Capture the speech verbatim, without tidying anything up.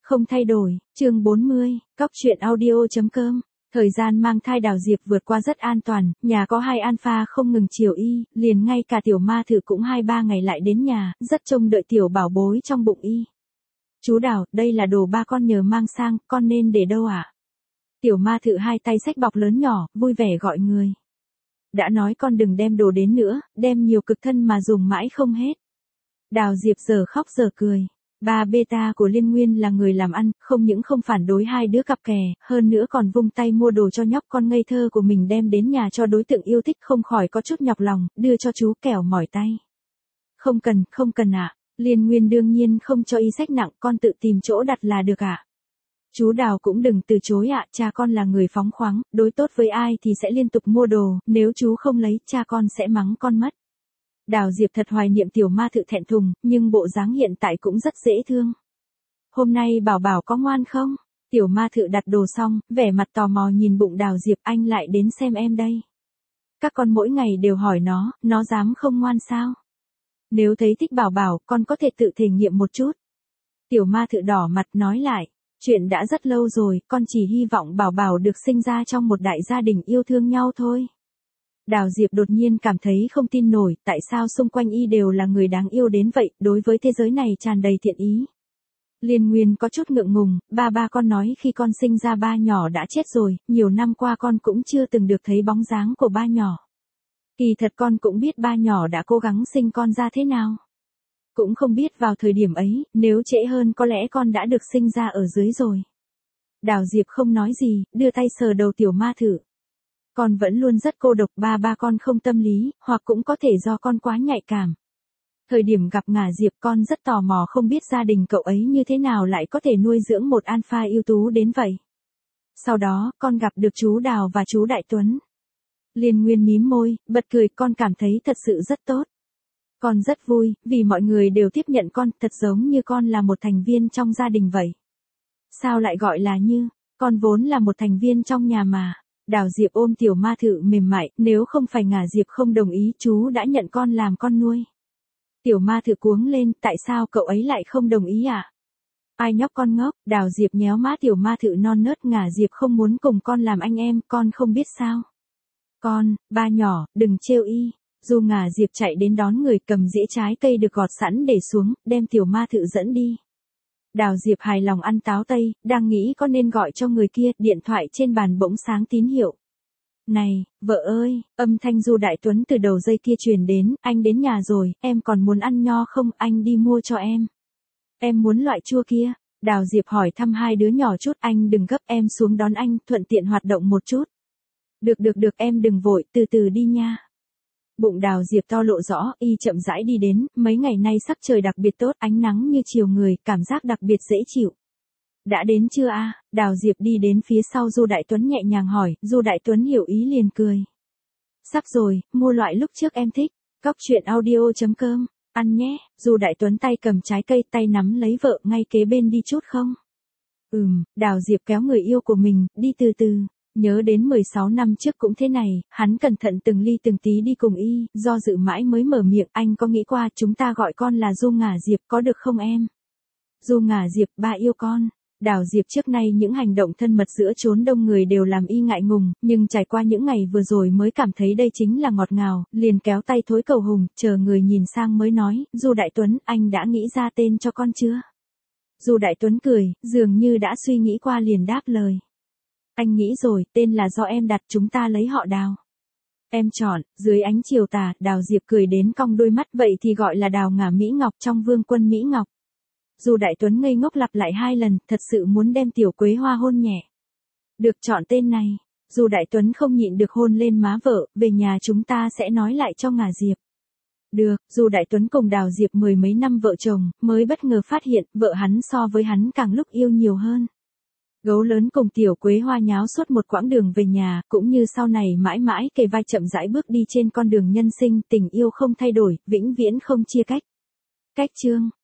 Không thay đổi, chương bốn mươi, cóc truyện audio.com. Thời gian mang thai Đào Diệp vượt qua rất an toàn, nhà có hai alpha không ngừng chiều y, liền ngay cả tiểu ma thử cũng hai ba ngày lại đến nhà, rất trông đợi tiểu bảo bối trong bụng y. Chú Đào, đây là đồ ba con nhờ mang sang, con nên để đâu ạ? À? Tiểu ma thử hai tay xách bọc lớn nhỏ, vui vẻ gọi người. Đã nói con đừng đem đồ đến nữa, đem nhiều cực thân mà dùng mãi không hết. Đào Diệp giờ khóc giờ cười. Ba beta của Liên Nguyên là người làm ăn, không những không phản đối hai đứa cặp kè, hơn nữa còn vung tay mua đồ cho nhóc con ngây thơ của mình đem đến nhà cho đối tượng yêu thích, không khỏi có chút nhọc lòng, đưa cho chú kẻo mỏi tay. Không cần, không cần ạ. À. Liên Nguyên đương nhiên không cho y sách nặng, con tự tìm chỗ đặt là được ạ. À. Chú Đào cũng đừng từ chối ạ, à, cha con là người phóng khoáng, đối tốt với ai thì sẽ liên tục mua đồ, nếu chú không lấy, cha con sẽ mắng con mất. Đào Diệp thật hoài niệm tiểu ma thử thẹn thùng, nhưng bộ dáng hiện tại cũng rất dễ thương. Hôm nay bảo bảo có ngoan không? Tiểu ma thử đặt đồ xong, vẻ mặt tò mò nhìn bụng Đào Diệp, anh lại đến xem em đây. Các con mỗi ngày đều hỏi nó, nó dám không ngoan sao? Nếu thấy thích bảo bảo, con có thể tự thể nghiệm một chút. Tiểu ma thử đỏ mặt nói lại, chuyện đã rất lâu rồi, con chỉ hy vọng bảo bảo được sinh ra trong một đại gia đình yêu thương nhau thôi. Đào Diệp đột nhiên cảm thấy không tin nổi, tại sao xung quanh y đều là người đáng yêu đến vậy, đối với thế giới này tràn đầy thiện ý. Liên Nguyên có chút ngượng ngùng, ba ba con nói khi con sinh ra ba nhỏ đã chết rồi, nhiều năm qua con cũng chưa từng được thấy bóng dáng của ba nhỏ. Kỳ thật con cũng biết ba nhỏ đã cố gắng sinh con ra thế nào. Cũng không biết vào thời điểm ấy, nếu trễ hơn có lẽ con đã được sinh ra ở dưới rồi. Đào Diệp không nói gì, đưa tay sờ đầu tiểu ma thử. Con vẫn luôn rất cô độc, ba ba con không tâm lý, hoặc cũng có thể do con quá nhạy cảm. Thời điểm gặp ngả Diệp con rất tò mò không biết gia đình cậu ấy như thế nào lại có thể nuôi dưỡng một alpha ưu tú đến vậy. Sau đó, con gặp được chú Đào và chú Đại Tuấn. Liên Nguyên mím môi, bật cười, con cảm thấy thật sự rất tốt. Con rất vui, vì mọi người đều tiếp nhận con, thật giống như con là một thành viên trong gia đình vậy. Sao lại gọi là như, con vốn là một thành viên trong nhà mà. Đào Diệp ôm tiểu ma thử mềm mại, nếu không phải ngả Diệp không đồng ý, chú đã nhận con làm con nuôi. Tiểu ma thử cuống lên, tại sao cậu ấy lại không đồng ý à? Ai nhóc con ngốc, Đào Diệp nhéo má tiểu ma thử non nớt, ngả Diệp không muốn cùng con làm anh em, con không biết sao. Con, ba nhỏ, đừng trêu y. Dù ngả Diệp chạy đến đón người, cầm dĩa trái cây được gọt sẵn để xuống, đem tiểu ma thử dẫn đi. Đào Diệp hài lòng ăn táo tây, đang nghĩ có nên gọi cho người kia, điện thoại trên bàn bỗng sáng tín hiệu. Này, vợ ơi, âm thanh Du Đại Tuấn từ đầu dây kia truyền đến, anh đến nhà rồi, em còn muốn ăn nho không, anh đi mua cho em. Em muốn loại chua kia. Đào Diệp hỏi thăm hai đứa nhỏ chút, anh đừng gấp, em xuống đón anh, thuận tiện hoạt động một chút. Được được được, em đừng vội, từ từ đi nha. Bụng Đào Diệp to lộ rõ, y chậm rãi đi đến, mấy ngày nay sắc trời đặc biệt tốt, ánh nắng như chiều người, cảm giác đặc biệt dễ chịu. Đã đến chưa a? À? Đào Diệp đi đến phía sau Du Đại Tuấn nhẹ nhàng hỏi, Du Đại Tuấn hiểu ý liền cười. Sắp rồi, mua loại lúc trước em thích, cóc truyện audio.com, ăn nhé. Du Đại Tuấn tay cầm trái cây, tay nắm lấy vợ, ngay kế bên đi chút không? Ừm, Đào Diệp kéo người yêu của mình, đi từ từ. Nhớ đến mười sáu năm trước cũng thế này, hắn cẩn thận từng ly từng tí đi cùng y, do dự mãi mới mở miệng, anh có nghĩ qua chúng ta gọi con là Du ngả Diệp có được không em? Du ngả Diệp, ba yêu con. Đào Diệp trước nay những hành động thân mật giữa chốn đông người đều làm y ngại ngùng, nhưng trải qua những ngày vừa rồi mới cảm thấy đây chính là ngọt ngào, liền kéo tay thối cầu hùng, chờ người nhìn sang mới nói, Du Đại Tuấn, anh đã nghĩ ra tên cho con chưa? Du Đại Tuấn cười, dường như đã suy nghĩ qua liền đáp lời. Anh nghĩ rồi, tên là do em đặt, chúng ta lấy họ Đào. Em chọn, dưới ánh chiều tà, Đào Diệp cười đến cong đôi mắt, vậy thì gọi là Đào ngả Mỹ Ngọc trong Vương quân Mỹ Ngọc. Du Đại Tuấn ngây ngốc lặp lại hai lần, thật sự muốn đem tiểu Quế Hoa hôn nhẹ. Được chọn tên này. Du Đại Tuấn không nhịn được hôn lên má vợ, về nhà chúng ta sẽ nói lại cho ngả Diệp. Được, Du Đại Tuấn cùng Đào Diệp mười mấy năm vợ chồng, mới bất ngờ phát hiện, vợ hắn so với hắn càng lúc yêu nhiều hơn. Gấu lớn cùng tiểu Quế Hoa nháo suốt một quãng đường về nhà, cũng như sau này mãi mãi kề vai chậm rãi bước đi trên con đường nhân sinh, tình yêu không thay đổi, vĩnh viễn không chia cách. Cách chương.